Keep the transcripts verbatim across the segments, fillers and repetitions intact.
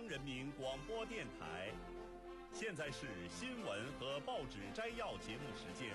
央人民广播电台。现在是新闻和报纸摘要节目时间。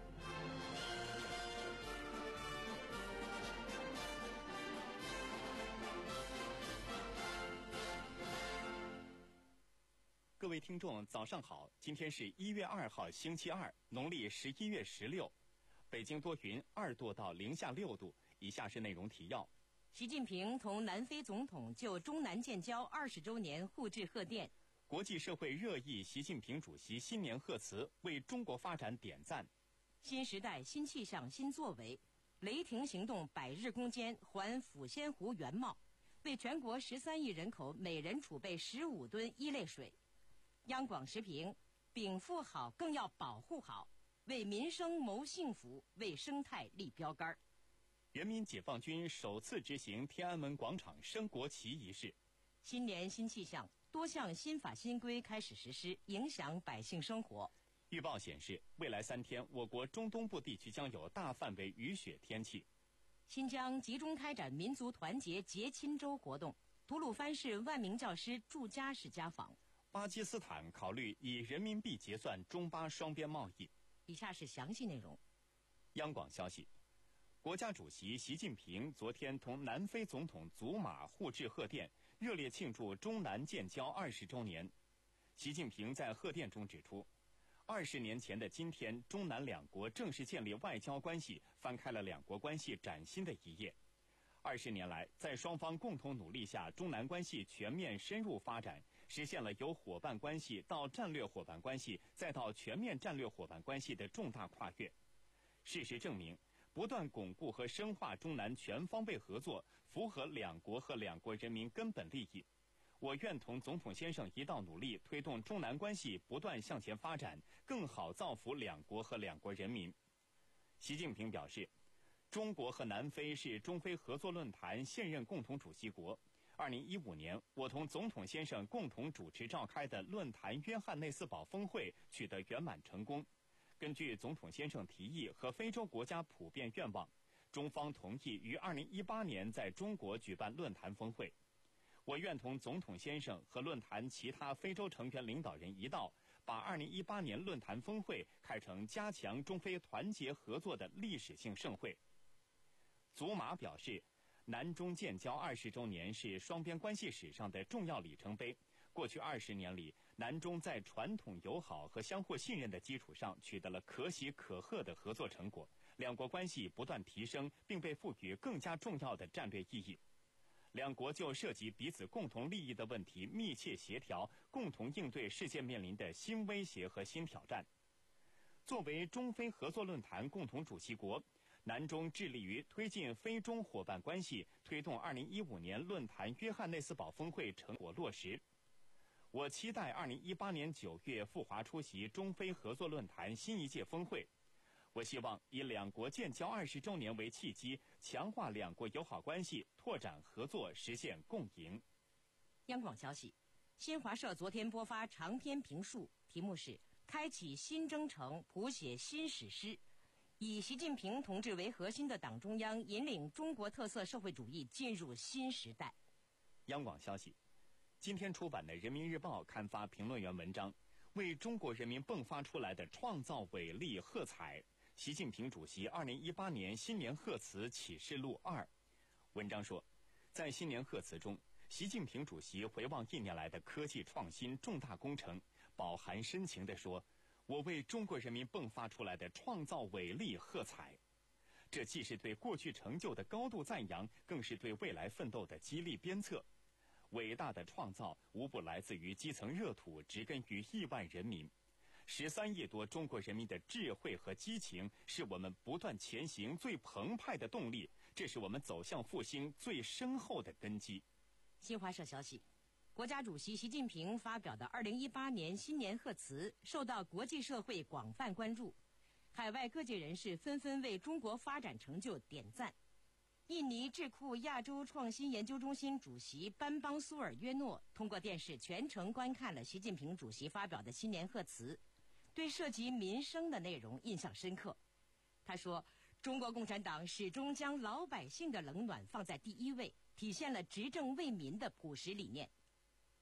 各位听众，早上好！今天是一月二号，星期二，农历十一月十六。北京多云，二度到零下六度。以下是内容提要： 习近平同南非总统就中南建交二十周年互致贺电。 国际社会热议习近平主席新年贺词，为中国发展点赞。 新时代新气象新作为，雷霆行动百日攻坚，还抚仙湖原貌，为全国十三亿人口每人储备十五吨一类水。央广时评：禀赋好，更要保护好，为民生谋幸福，为生态立标杆。 人民解放军首次执行天安门广场升国旗仪式。 新年新气象，多项新法新规开始实施，影响百姓生活。 预报显示，未来三天，我国中东部地区将有大范围雨雪天气。 新疆集中开展民族团结结亲周活动，吐鲁番市万名教师驻家式家访。 巴基斯坦考虑以人民币结算中巴双边贸易。 以下是详细内容。 央广消息，国家主席习近平昨天同南非总统祖马互致贺电，热烈庆祝中南建交二十周年。习近平在贺电中指出，二十年前的今天，中南两国正式建立外交关系，翻开了两国关系崭新的一页。二十年来，在双方共同努力下，中南关系全面深入发展，实现了由伙伴关系到战略伙伴关系，再到全面战略伙伴关系的重大跨越。事实证明，不断巩固和深化中南全方位合作，符合两国和两国人民根本利益。我愿同总统先生一道努力，推动中南关系不断向前发展，更好造福两国和两国人民。习近平表示，中国和南非是中非合作论坛现任共同主席国。二零一五年，我同总统先生共同主持召开的论坛约翰内斯堡峰会取得圆满成功。根据总统先生提议和非洲国家普遍愿望，中方同意于二零一八年在中国举办论坛峰会。我愿同总统先生和论坛其他非洲成员领导人一道，把二零一八年论坛峰会开成加强中非团结合作的历史性盛会。祖马表示，南中建交二十周年是双边关系史上的重要里程碑。过去二十年里，南中在传统友好和相互信任的基础上取得了可喜可贺的合作成果，两国关系不断提升，并被赋予更加重要的战略意义。两国就涉及彼此共同利益的问题密切协调，共同应对世界面临的新威胁和新挑战。作为中非合作论坛共同主席国，南中致力于推进非中伙伴关系，推动二零一五年论坛约翰内斯堡峰会成果落实。我期待二零一八年九月赴华出席中非合作论坛新一届峰会。我希望以两国建交二十周年为契机，强化两国友好关系，拓展合作，实现共赢。 央广消息，新华社昨天播发长篇评述，题目是《开启新征程，谱写新史诗》。以习近平同志为核心的党中央引领中国特色社会主义进入新时代。 央广消息，今天出版的《人民日报》刊发评论员文章，为中国人民迸发出来的创造伟力喝彩。习近平主席二零一八年新年贺词启示录二。文章说，在新年贺词中，习近平主席回望一年来的科技创新重大工程，饱含深情地说，我为中国人民迸发出来的创造伟力喝彩。这既是对过去成就的高度赞扬，更是对未来奋斗的激励鞭策。伟大的创造无不来自于基层热土，植根于亿万人民。十三亿多中国人民的智慧和激情，是我们不断前行最澎湃的动力，这是我们走向复兴最深厚的根基。 新华社消息，国家主席习近平发表的二零一八年新年贺词受到国际社会广泛关注，海外各界人士纷纷为中国发展成就点赞。印尼智库亚洲创新研究中心主席班邦苏尔约诺通过电视全程观看了习近平主席发表的新年贺词，对涉及民生的内容印象深刻。他说，中国共产党始终将老百姓的冷暖放在第一位，体现了执政为民的朴实理念。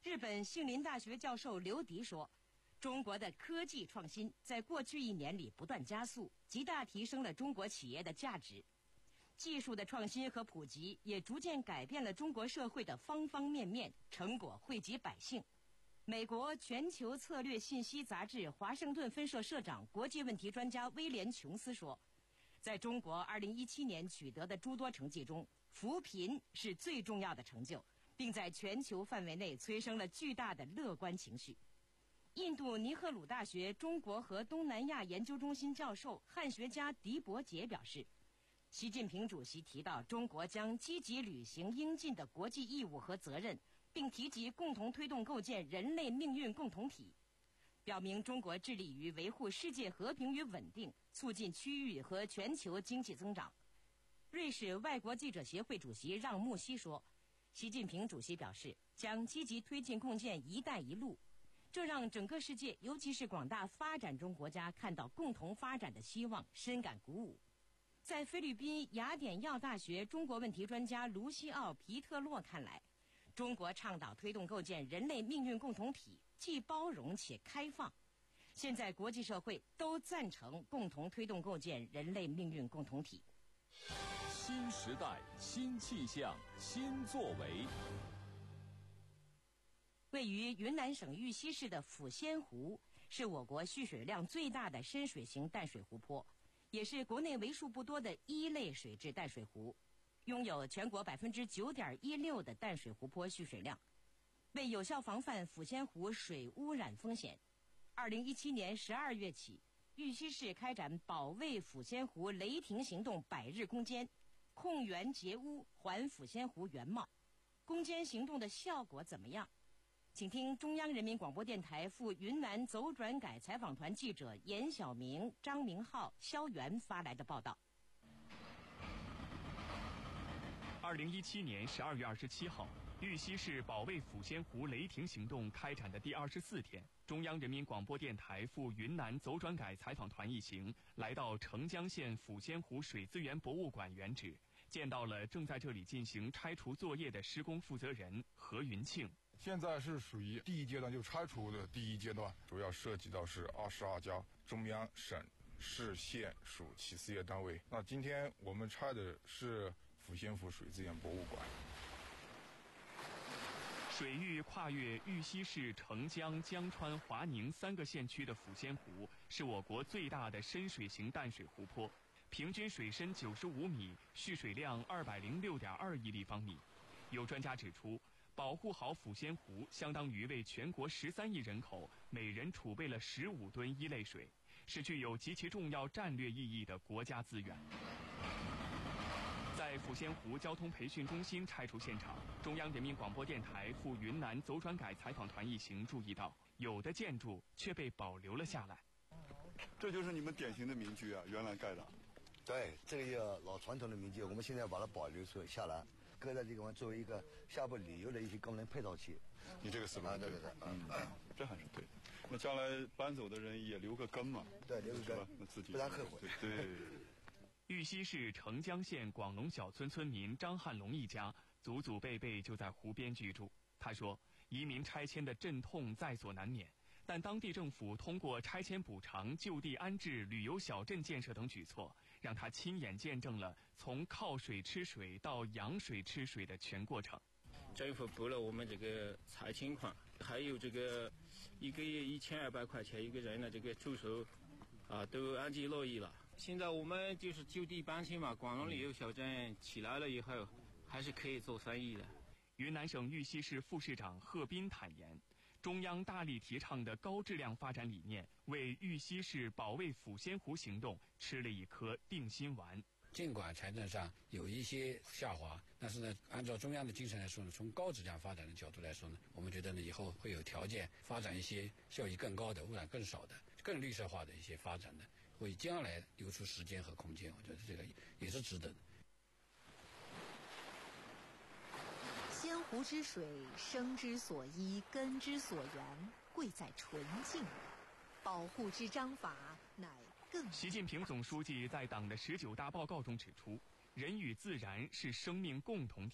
日本杏林大学教授刘迪说，中国的科技创新在过去一年里不断加速，极大提升了中国企业的价值。技术的创新和普及也逐渐改变了中国社会的方方面面，成果惠及百姓。美国全球策略信息杂志华盛顿分社社长、国际问题专家威廉·琼斯说，在中国二零一七年取得的诸多成绩中，扶贫是最重要的成就，并在全球范围内催生了巨大的乐观情绪。印度尼赫鲁大学中国和东南亚研究中心教授、汉学家狄伯杰表示，习近平主席提到中国将积极履行应尽的国际义务和责任，并提及共同推动构建人类命运共同体，表明中国致力于维护世界和平与稳定，促进区域和全球经济增长。瑞士外国记者协会主席让穆西说，习近平主席表示将积极推进共建“一带一路”，这让整个世界，尤其是广大发展中国家看到共同发展的希望，深感鼓舞。在菲律宾雅典耀大学中国问题专家卢西奥·皮特洛看来，中国倡导推动构建人类命运共同体，既包容且开放。现在国际社会都赞成共同推动构建人类命运共同体。 新时代、新气象、新作为。 位于云南省玉溪市的抚仙湖是我国蓄水量最大的深水型淡水湖泊，也是国内为数不多的一类水质淡水湖，拥有全国百分之九点一六的淡水湖泊蓄水量。为有效防范抚仙湖水污染风险，二零一七年十二月起，玉溪市开展保卫抚仙湖雷霆行动百日攻坚，控源截污，还抚仙湖原貌。攻坚行动的效果怎么样？请听中央人民广播电台赴云南走转改采访团记者严晓明、张明浩、肖元发来的报道。 二零一七年十二月二十七号，玉溪市保卫抚仙湖雷霆行动开展的第二十四天，中央人民广播电台赴云南走转改采访团一行来到澄江县抚仙湖水资源博物馆原址，见到了正在这里进行拆除作业的施工负责人何云庆。 现在是属于第一阶段，就拆除的第一阶段，主要涉及到是二十二家中央、省、市、县属企事业单位。那今天我们拆的是抚仙湖水资源博物馆。 水域跨越玉溪市澄江、江川、华宁三个县区的抚仙湖，是我国最大的深水型淡水湖泊，平均水深九十五米，蓄水量二百零六点二亿立方米。有专家指出，保护好抚仙湖，相当于为全国十三亿人口每人储备了十五吨一类水，是具有极其重要战略意义的国家资源。在抚仙湖交通培训中心拆除现场，中央人民广播电台赴云南走转改采访团一行注意到，有的建筑却被保留了下来。 这就是你们典型的民居啊，原来盖的。 对，这个叫老传统的民居，我们现在把它保留出下来，搁在这个地方作为一个下部旅游的一些功能配套器。 你这个思路啊，对对对， 嗯，这还是对的。那将来搬走的人也留个根嘛， 对，留个根， 那自己不然后悔。 对。对玉溪市澄江县广龙小村村民张汉龙一家祖祖辈辈就在湖边居住。他说，移民拆迁的阵痛在所难免，但当地政府通过拆迁补偿、就地安置、旅游小镇建设等举措，让他亲眼见证了从靠水吃水到养水吃水的全过程。 政府拨了我们这个拆迁款，还有这个一个月一千二百块钱一个人的这个住宿啊，都安居乐业了。现在我们就是就地搬迁嘛，广龙旅游小镇起来了以后，还是可以做生意的。 云南省玉溪市副市长贺斌坦言，中央大力提倡的高质量发展理念，为玉溪市保卫抚仙湖行动吃了一颗定心丸。 尽管财政上有一些下滑，但是呢，按照中央的精神来说呢，从高质量发展的角度来说呢，我们觉得呢，以后会有条件发展一些效益更高的、污染更少的、更绿色化的一些发展的，为将来留出时间和空间，我觉得这个也是值得的。 仙湖之水，生之所依，根之所源，贵在纯净。保护之章法，乃更。 习近平总书记在党的十九大报告中指出，人与自然是生命共同体，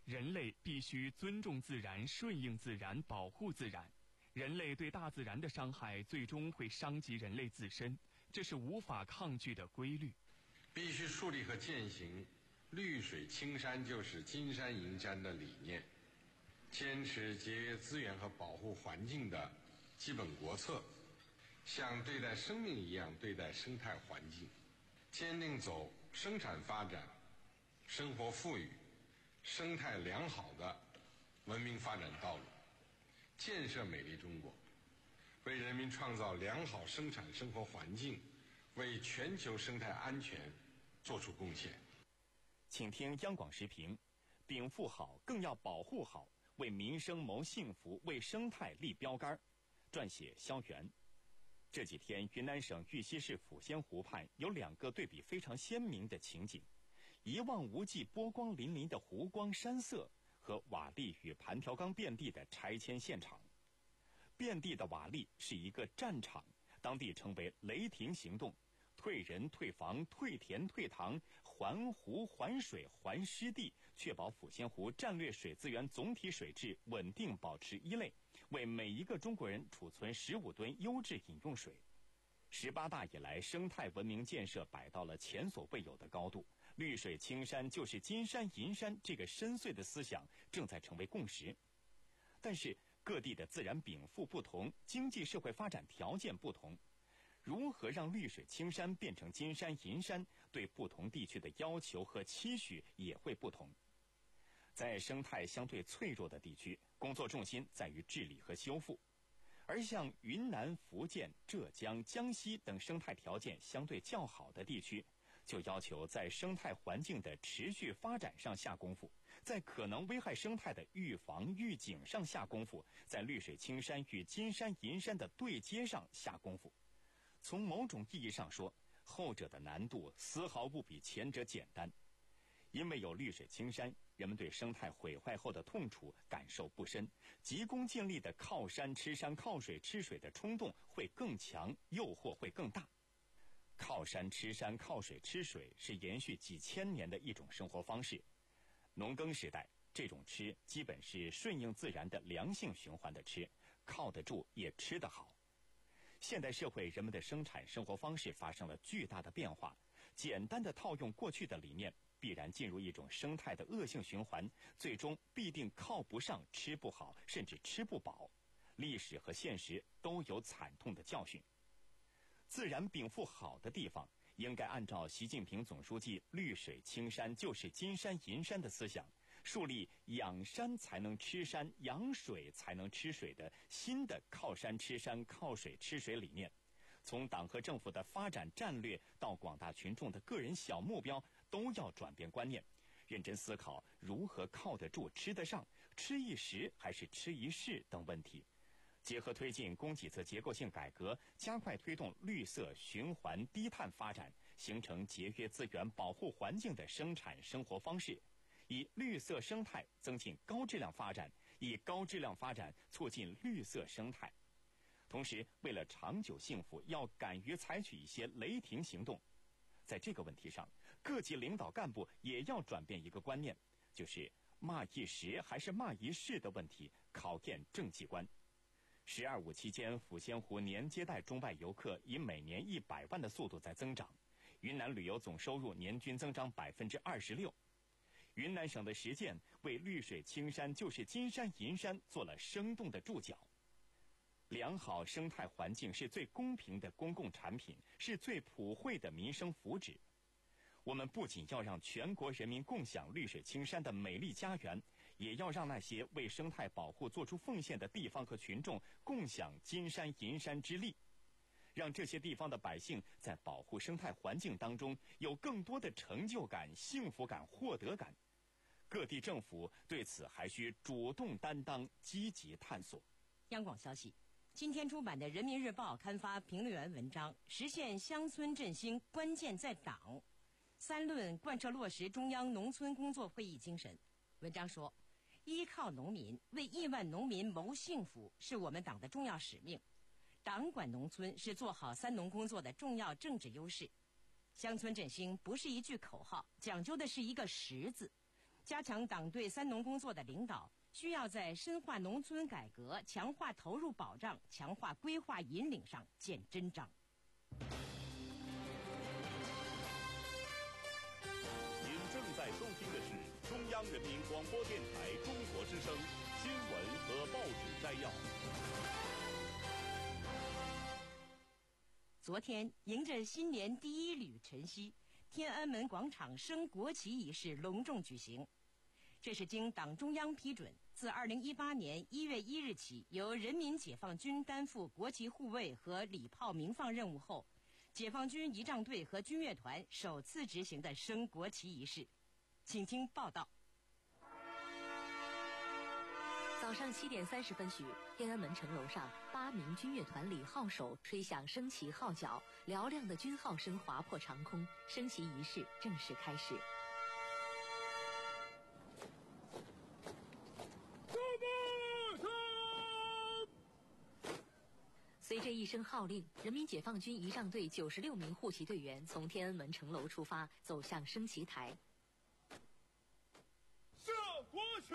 人类必须尊重自然、顺应自然、保护自然。人类对大自然的伤害最终会伤及人类自身，这是无法抗拒的规律。 必须树立和践行绿水青山就是金山银山的理念，坚持节约资源和保护环境的基本国策，像对待生命一样对待生态环境，坚定走生产发展、生活富裕、生态良好的文明发展道路，建设美丽中国，为人民创造良好生产生活环境，为全球生态安全做出贡献。 请听央广时评：禀赋好，更要保护好，为民生谋幸福，为生态立标杆。撰写萧元。这几天，云南省玉溪市抚仙湖畔有两个对比非常鲜明的情景：一望无际、波光粼粼的湖光山色和瓦砾与盘条钢遍地的拆迁现场。遍地的瓦砾是一个战场，当地称为雷霆行动，退人、退房、退田、退塘，还湖、还水、还湿地，确保抚仙湖战略水资源总体水质稳定保持一类，为每一个中国人储存十五吨优质饮用水。十八大以来，生态文明建设摆到了前所未有的高度，绿水青山就是金山银山这个深邃的思想正在成为共识。但是各地的自然禀赋不同，经济社会发展条件不同，如何让绿水青山变成金山银山，对不同地区的要求和期许也会不同。在生态相对脆弱的地区，工作重心在于治理和修复；而像云南、福建、浙江、江西等生态条件相对较好的地区，就要求在生态环境的持续发展上下功夫，在可能危害生态的预防预警上下功夫，在绿水青山与金山银山的对接上下功夫。从某种意义上说，后者的难度丝毫不比前者简单。因为有绿水青山，人们对生态毁坏后的痛楚感受不深，急功近利的靠山吃山、靠水吃水的冲动会更强，诱惑会更大。靠山吃山、靠水吃水是延续几千年的一种生活方式。农耕时代，这种吃基本是顺应自然的良性循环的吃，靠得住也吃得好。现代社会人们的生产生活方式发生了巨大的变化，简单的套用过去的理念，必然进入一种生态的恶性循环，最终必定靠不上、吃不好，甚至吃不饱。历史和现实都有惨痛的教训。自然禀赋好的地方，应该按照习近平总书记绿水青山就是金山银山的思想，树立养山才能吃山、养水才能吃水的新的靠山吃山、靠水吃水理念。从党和政府的发展战略到广大群众的个人小目标，都要转变观念，认真思考如何靠得住、吃得上，吃一时还是吃一世等问题。结合推进供给侧结构性改革，加快推动绿色循环低碳发展，形成节约资源、保护环境的生产生活方式，以绿色生态增进高质量发展，以高质量发展促进绿色生态。同时，为了长久幸福，要敢于采取一些雷霆行动。在这个问题上，各级领导干部也要转变一个观念，就是骂一时还是骂一世的问题，考验政绩观。十二五期间，抚仙湖年接待中外游客以每年一百万的速度在增长，云南旅游总收入年均增长百分之二十六。云南省的实践为绿水青山就是金山银山做了生动的注脚。良好生态环境是最公平的公共产品，是最普惠的民生福祉。我们不仅要让全国人民共享绿水青山的美丽家园，也要让那些为生态保护做出奉献的地方和群众共享金山银山之力，让这些地方的百姓在保护生态环境当中有更多的成就感、幸福感、获得感。各地政府对此还需主动担当，积极探索。 央广消息，今天出版的《人民日报》刊发评论员文章《实现乡村振兴关键在党》，三论贯彻落实中央农村工作会议精神。文章说，依靠农民，为亿万农民谋幸福，是我们党的重要使命。党管农村是做好三农工作的重要政治优势。乡村振兴不是一句口号，讲究的是一个实字。 加强党对三农工作的领导，需要在深化农村改革、强化投入保障、强化规划引领上见真章。 您正在收听的是中央人民广播电台中国之声新闻和报纸摘要。 昨天，迎着新年第一缕晨曦，天安门广场升国旗仪式隆重举行。这是经党中央批准，自二零一八年一月一日起，由人民解放军担负国旗护卫和礼炮鸣放任务后，解放军仪仗队和军乐团首次执行的升国旗仪式。请听报道。 早上七点三十分许，天安门城楼上，八名军乐团礼号手吹响升旗号角，嘹亮的军号声划破长空，升旗仪式正式开始。随着一声号令，人民解放军仪仗队九十六名护旗队员从天安门城楼出发，走向升旗台。 射国旗！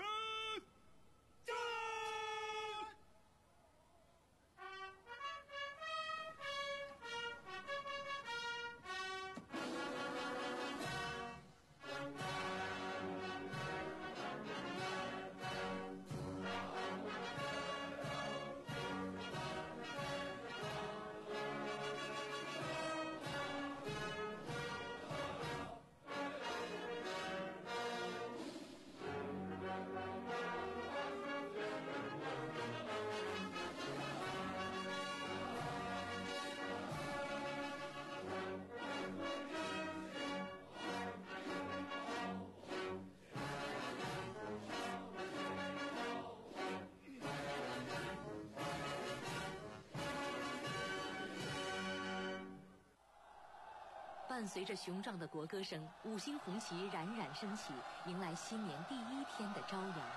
伴随着雄壮的国歌声，五星红旗冉冉升起，迎来新年第一天的朝阳。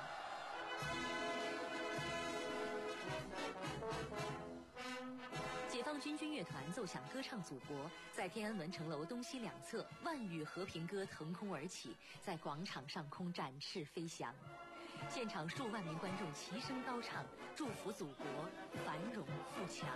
解放军军乐团奏响歌唱祖国，在天安门城楼东西两侧，万语和平歌腾空而起，在广场上空展翅飞翔。现场数万名观众齐声高唱，祝福祖国繁荣富强。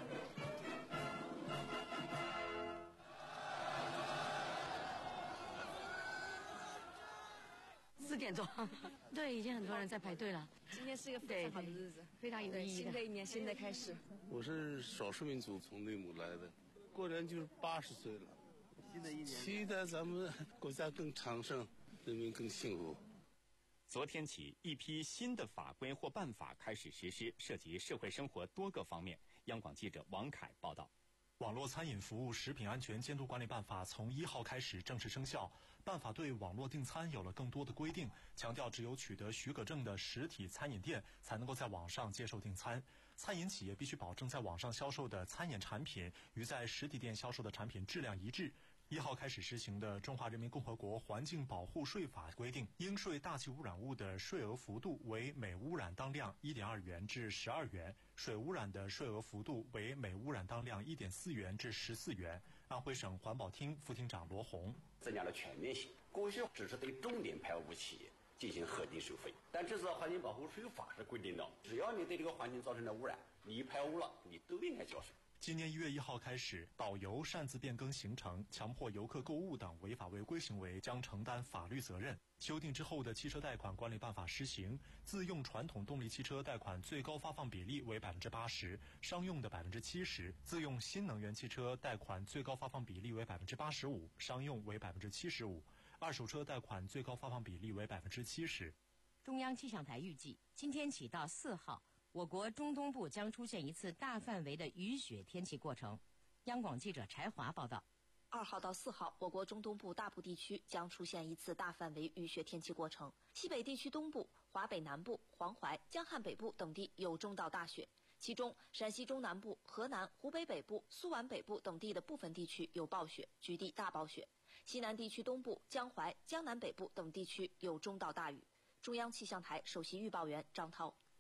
四点钟，对，已经很多人在排队了。 今天是一个非常好的日子， 非常有意义的。 新的一年，新的开始。 我是少数民族，从内蒙来的，过年就是八十岁了。 新的一年， 期待咱们国家更昌盛，人民更幸福。 昨天起，一批新的法规或办法开始实施，涉及社会生活多个方面。央广记者王凯报道。 网络餐饮服务食品安全监督管理办法从一号开始正式生效。办法对网络订餐有了更多的规定，强调只有取得许可证的实体餐饮店才能够在网上接受订餐。餐饮企业必须保证在网上销售的餐饮产品与在实体店销售的产品质量一致。一号开始实行的《中华人民共和国环境保护税法》规定，应税大气污染物的税额幅度为每污染当量 一点二元至十二元，水污染的税额幅度为每污染当量 一点四元至十四元。安徽省环保厅副厅长罗红： 增加了全面性，过去只是对重点排污企业进行核定收费，但这次环境保护税法是规定的，只要你对这个环境造成了污染，你排污了，你都应该交税。 今年一月一号开始，导游擅自变更行程、强迫游客购物等违法违规行为将承担法律责任。修订之后的汽车贷款管理办法施行，自用传统动力汽车贷款最高发放比例为百分之八十，商用的百分之七十；自用新能源汽车贷款最高发放比例为百分之八十五，商用为百分之七十五；二手车贷款最高发放比例为百分之七十。 中央气象台预计，今天起到四号。我国中东部将出现一次大范围的雨雪天气过程。央广记者柴华报道。 二号到四号，我国中东部大部地区将出现一次大范围雨雪天气过程。西北地区东部、华北南部、黄淮、江汉北部等地有中到大雪，其中陕西中南部、河南、湖北北部、苏皖北部等地的部分地区有暴雪，局地大暴雪。西南地区东部、江淮、江南北部等地区有中到大雨。中央气象台首席预报员张涛。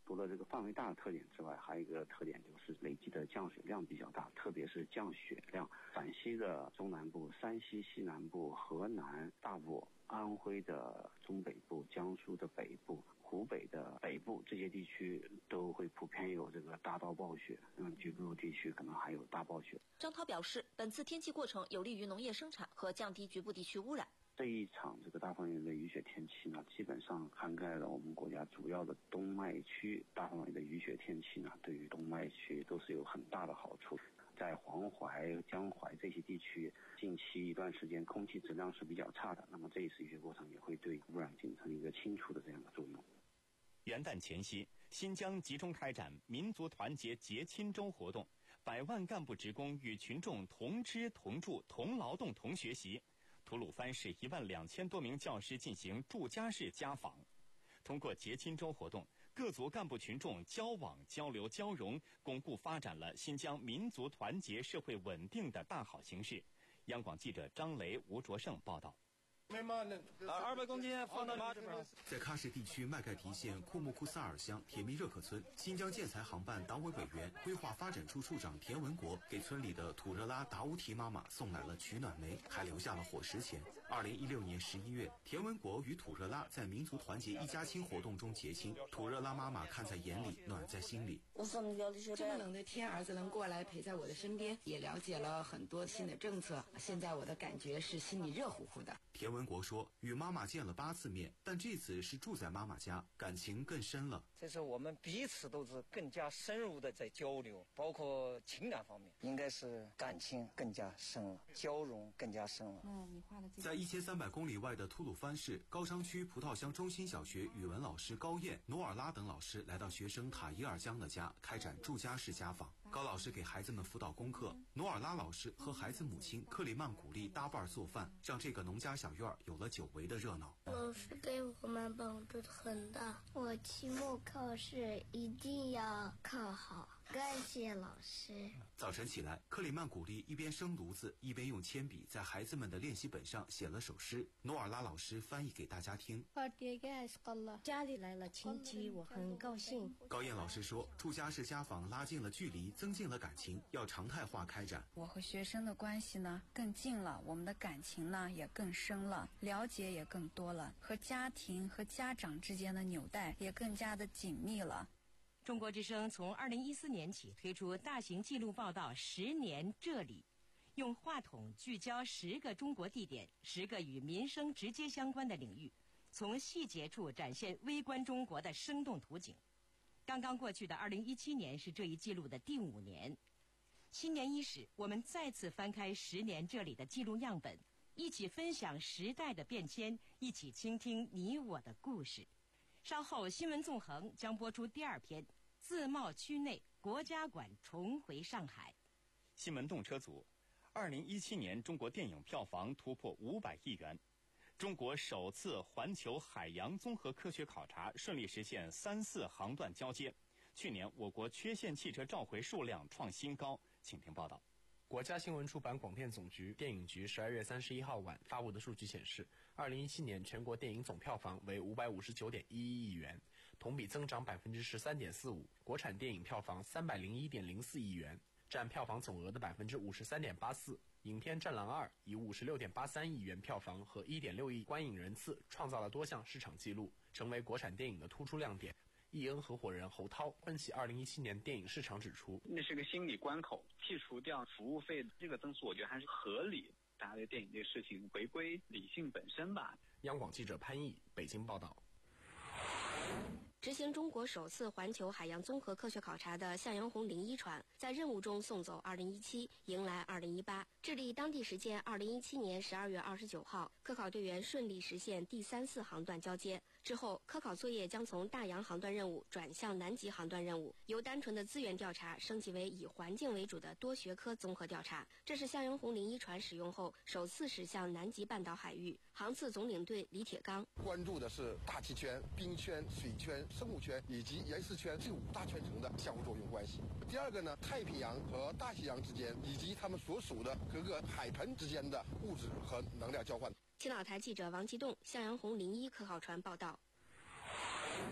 除了这个范围大的特点之外，还有一个特点就是累积的降水量比较大，特别是降雪量，陕西的中南部、山西西南部、河南大部、安徽的中北部、江苏的北部、湖北的北部这些地区都会普遍有这个大到暴雪，嗯，局部地区可能还有大暴雪。 张涛表示，本次天气过程有利于农业生产和降低局部地区污染。 这一场这个大范围的雨雪天气呢，基本上涵盖了我们国家主要的冬麦区，大范围的雨雪天气呢，对于冬麦区都是有很大的好处。在黄淮、江淮这些地区，近期一段时间空气质量是比较差的，那么这一次雨雪过程也会对污染形成一个清除的这样的作用。 元旦前夕，新疆集中开展民族团结结亲周活动，百万干部职工与群众同吃同住同劳动同学习。吐鲁番市一万两千多名教师进行住家式家访，通过结亲周活动，各族干部群众交往、交流、交融，巩固发展了新疆民族团结、社会稳定的大好形势。央广记者张雷、吴卓胜报道。 二百公斤放到八这边。 在喀什地区麦盖提县库木库萨尔乡铁密热可村，新疆建材航办党委委员、规划发展处处长田文国给村里的土热拉达乌提妈妈送来了取暖煤，还留下了伙食钱。二零一六年十一月，田文国与土热拉在民族团结一家亲活动中结亲，土热拉妈妈看在眼里，暖在心里。 这么冷的天，儿子能过来陪在我的身边，也了解了很多新的政策，现在我的感觉是心里热乎乎的。 田文国说，与妈妈见了八次面，但这次是住在妈妈家，感情更深了。 这是我们彼此都是更加深入的在交流，包括情感方面，应该是感情更加深了，交融更加深了。 嗯，你画的这个。 在一千三百公里外的吐鲁番市高商区葡萄乡中心小学语文老师高燕、努尔拉等老师来到学生塔伊尔江的家，开展住家式家访。高老师给孩子们辅导功课，努尔拉老师和孩子母亲克里曼古丽搭伴做饭，让这个农家小院有了久违的热闹。 老师给我们帮助很大，我期末考试一定要考好，感谢老师。 早晨起来，克里曼古丽一边生炉子，一边用铅笔在孩子们的练习本上写了首诗。努尔拉老师翻译给大家听。 家里来了亲戚，我很高兴。 高燕老师说，住家式家访拉近了距离，增进了感情，要常态化开展。 我和学生的关系呢更近了，我们的感情呢也更深了，了解也更多了，和家庭和家长之间的纽带也更加的紧密了。 中国之声从二零一四年起推出大型纪录报道《十年这里》，用话筒聚焦十个中国地点，十个与民生直接相关的领域，从细节处展现微观中国的生动图景。刚刚过去的二零一七年是这一记录的第五年。新年伊始，我们再次翻开《十年这里》的记录样本，一起分享时代的变迁，一起倾听你我的故事。稍后新闻纵横将播出第二篇，自贸区内国家馆重回上海。 新闻动车组，二零一七年中国电影票房突破五百亿元，中国首次环球海洋综合科学考察顺利实现三四航段交接。去年我国缺陷汽车召回数量创新高，请听报道。 国家新闻出版广电总局电影局十二月三十一号晚发布的数据显示，二零一七年全国电影总票房为五百五十九点一一亿元，同比增长百分之十三点四五。国产电影票房三百零一点零四亿元，占票房总额的百分之五十三点八四。影片《战狼二》以五十六点八三亿元票房和一点六亿观影人次，创造了多项市场纪录，成为国产电影的突出亮点。易恩合伙人侯涛分析二零一七年电影市场指出， 那是个心理关口，剔除掉服务费这个增速，我觉得还是合理。大家对电影这个事情回归理性本身吧。 央广记者潘毅北京报道。 执行中国首次环球海洋综合科学考察的向阳红零一船，在任务中送走二零一七，迎来二零一八。智利当地时间二零一七年十二月二十九号，科考队员顺利实现第三四航段交接。之后，科考作业将从大洋航段任务转向南极航段任务，由单纯的资源调查升级为以环境为主的多学科综合调查。这是向阳红零一船使用后首次驶向南极半岛海域。航次总领队李铁刚关注的是大气圈、冰圈、水圈、生物圈以及岩石圈这五大圈层的相互作用关系。第二个呢，太平洋和大西洋之间以及它们所属的各个海盆之间的物质和能量交换。 青岛台记者王吉栋向阳红零一科考船报道。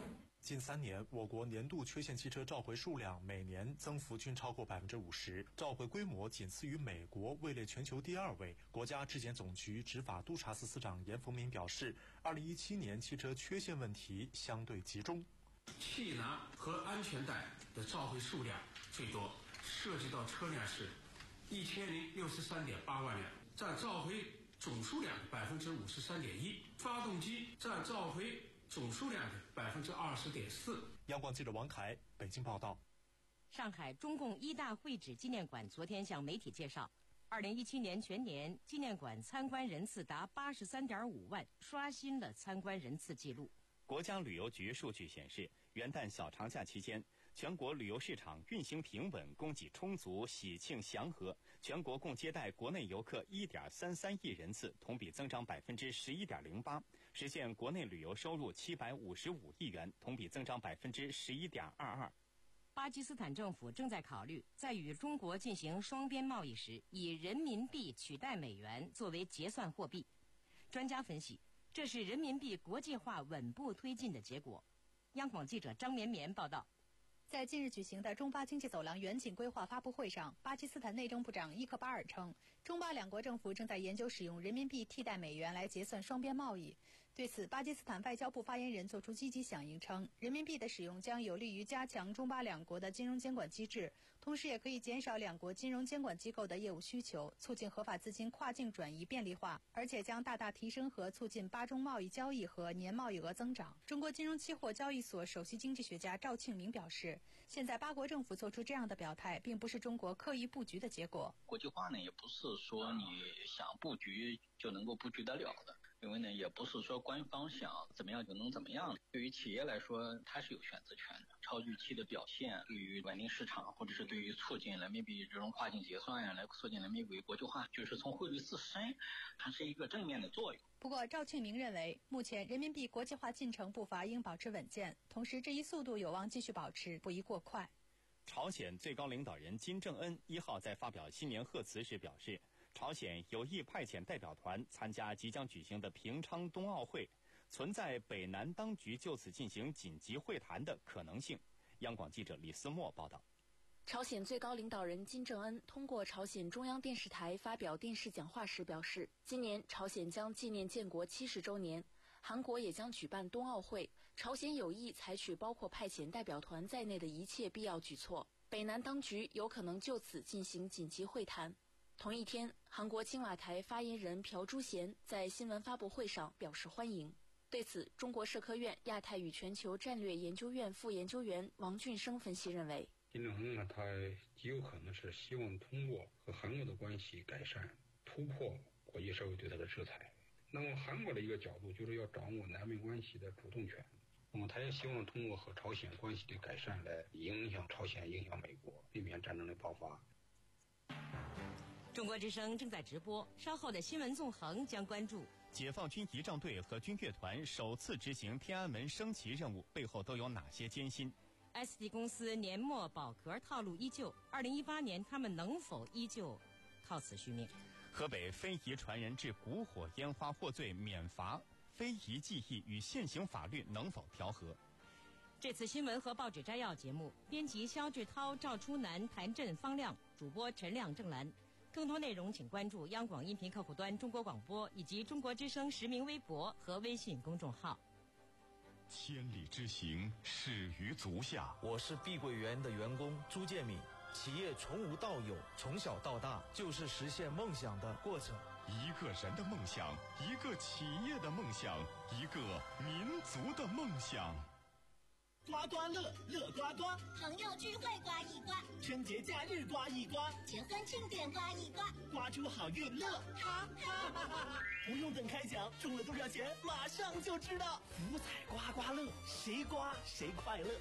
近三年，我国年度缺陷汽车召回数量每年增幅均超过百分之五十，召回规模仅次于美国，位列全球第二位。国家质检总局执法督察司司长严逢民表示，二零一七年汽车缺陷问题相对集中， 气囊和安全带的召回数量最多，涉及到车辆是一千零六十三点八万辆，占召回总数量的百分之五十三点一，发动机占召回总数量的百分之二十点四。 央广记者王凯北京报道。 上海中共一大会址纪念馆昨天向媒体介绍，二零一七年全年纪念馆参观人次达八十三点五万，刷新了参观人次纪录。 国家旅游局数据显示，元旦小长假期间，全国旅游市场运行平稳，供给充足，喜庆祥和。全国共接待国内游客一点三三亿人次，同比增长百分之十一点零八，实现国内旅游收入七百五十五亿元，同比增长百分之十一点二二。 巴基斯坦政府正在考虑，在与中国进行双边贸易时，以人民币取代美元作为结算货币。专家分析，这是人民币国际化稳步推进的结果。央广记者张绵绵报道。 在近日举行的中巴经济走廊远景规划发布会上，巴基斯坦内政部长伊克巴尔称，中巴两国政府正在研究使用人民币替代美元来结算双边贸易。对此，巴基斯坦外交部发言人作出积极响应，称人民币的使用将有利于加强中巴两国的金融监管机制，同时也可以减少两国金融监管机构的业务需求，促进合法资金跨境转移便利化，而且将大大提升和促进巴中贸易交易和年贸易额增长。中国金融期货交易所首席经济学家赵庆明表示，现在巴国政府做出这样的表态，并不是中国刻意布局的结果。 国际化呢，也不是说你想布局就能够布局得了的。因为呢，也不是说官方想怎么样就能怎么样。对于企业来说，它是有选择权的。超预期的表现，对于稳定市场，或者是对于促进人民币这种跨境结算呀，来促进人民币国际化，就是从汇率自身，它是一个正面的作用。 不过，赵庆明认为，目前人民币国际化进程步伐应保持稳健，同时这一速度有望继续保持，不宜过快。 朝鲜最高领导人金正恩一号在发表新年贺词时表示，朝鲜有意派遣代表团参加即将举行的平昌冬奥会，存在北南当局就此进行紧急会谈的可能性。央广记者李思墨报道。 朝鲜最高领导人金正恩通过朝鲜中央电视台发表电视讲话时表示，今年朝鲜将纪念建国七十周年，韩国也将举办冬奥会，朝鲜有意采取包括派遣代表团在内的一切必要举措，北南当局有可能就此进行紧急会谈。同一天，韩国青瓦台发言人朴珠贤在新闻发布会上表示欢迎。对此，中国社科院亚太与全球战略研究院副研究员王俊生分析认为， 金正恩呢，他极有可能是希望通过和韩国的关系改善，突破国际社会对他的制裁。那么韩国的一个角度就是要掌握南北关系的主动权，那么他也希望通过和朝鲜关系的改善来影响朝鲜，影响美国，避免战争的爆发。 中国之声正在直播，稍后的新闻纵横将关注解放军仪仗队和军乐团首次执行天安门升旗任务，背后都有哪些艰辛？ S D 公司年末保壳套路依旧，二零一八年他们能否依旧靠此续命？ 河北非遗传人制古火烟花获罪免罚，非遗技艺与现行法律能否调和？ 这次新闻和报纸摘要节目，编辑肖志涛、赵初南、谭震、方亮，主播陈亮、郑兰。更多内容请关注央广音频客户端中国广播以及中国之声实名微博和微信公众号。 千里之行，始于足下。 我是碧桂园的员工朱建敏。企业从无到有，从小到大就是实现梦想的过程。 一个人的梦想，一个企业的梦想，一个民族的梦想。 刮刮乐，乐刮刮， 朋友聚会刮一刮， 春节假日刮一刮， 结婚庆典刮一刮， 刮出好运乐，哈哈哈哈！不用等开奖，中了多少钱马上就知道。福彩刮刮乐，谁刮谁快乐。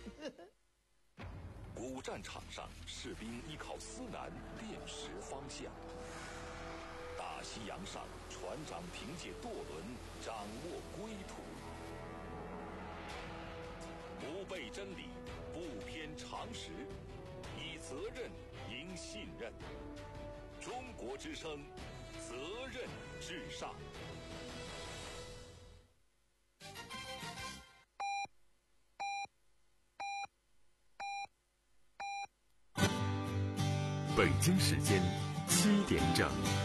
古战场上，士兵依靠思南辨识方向；大西洋上，船长凭借舵轮掌握归途。不背真理，不偏常识，以责任赢信任。中国之声，责任至上。 北京时间七点整。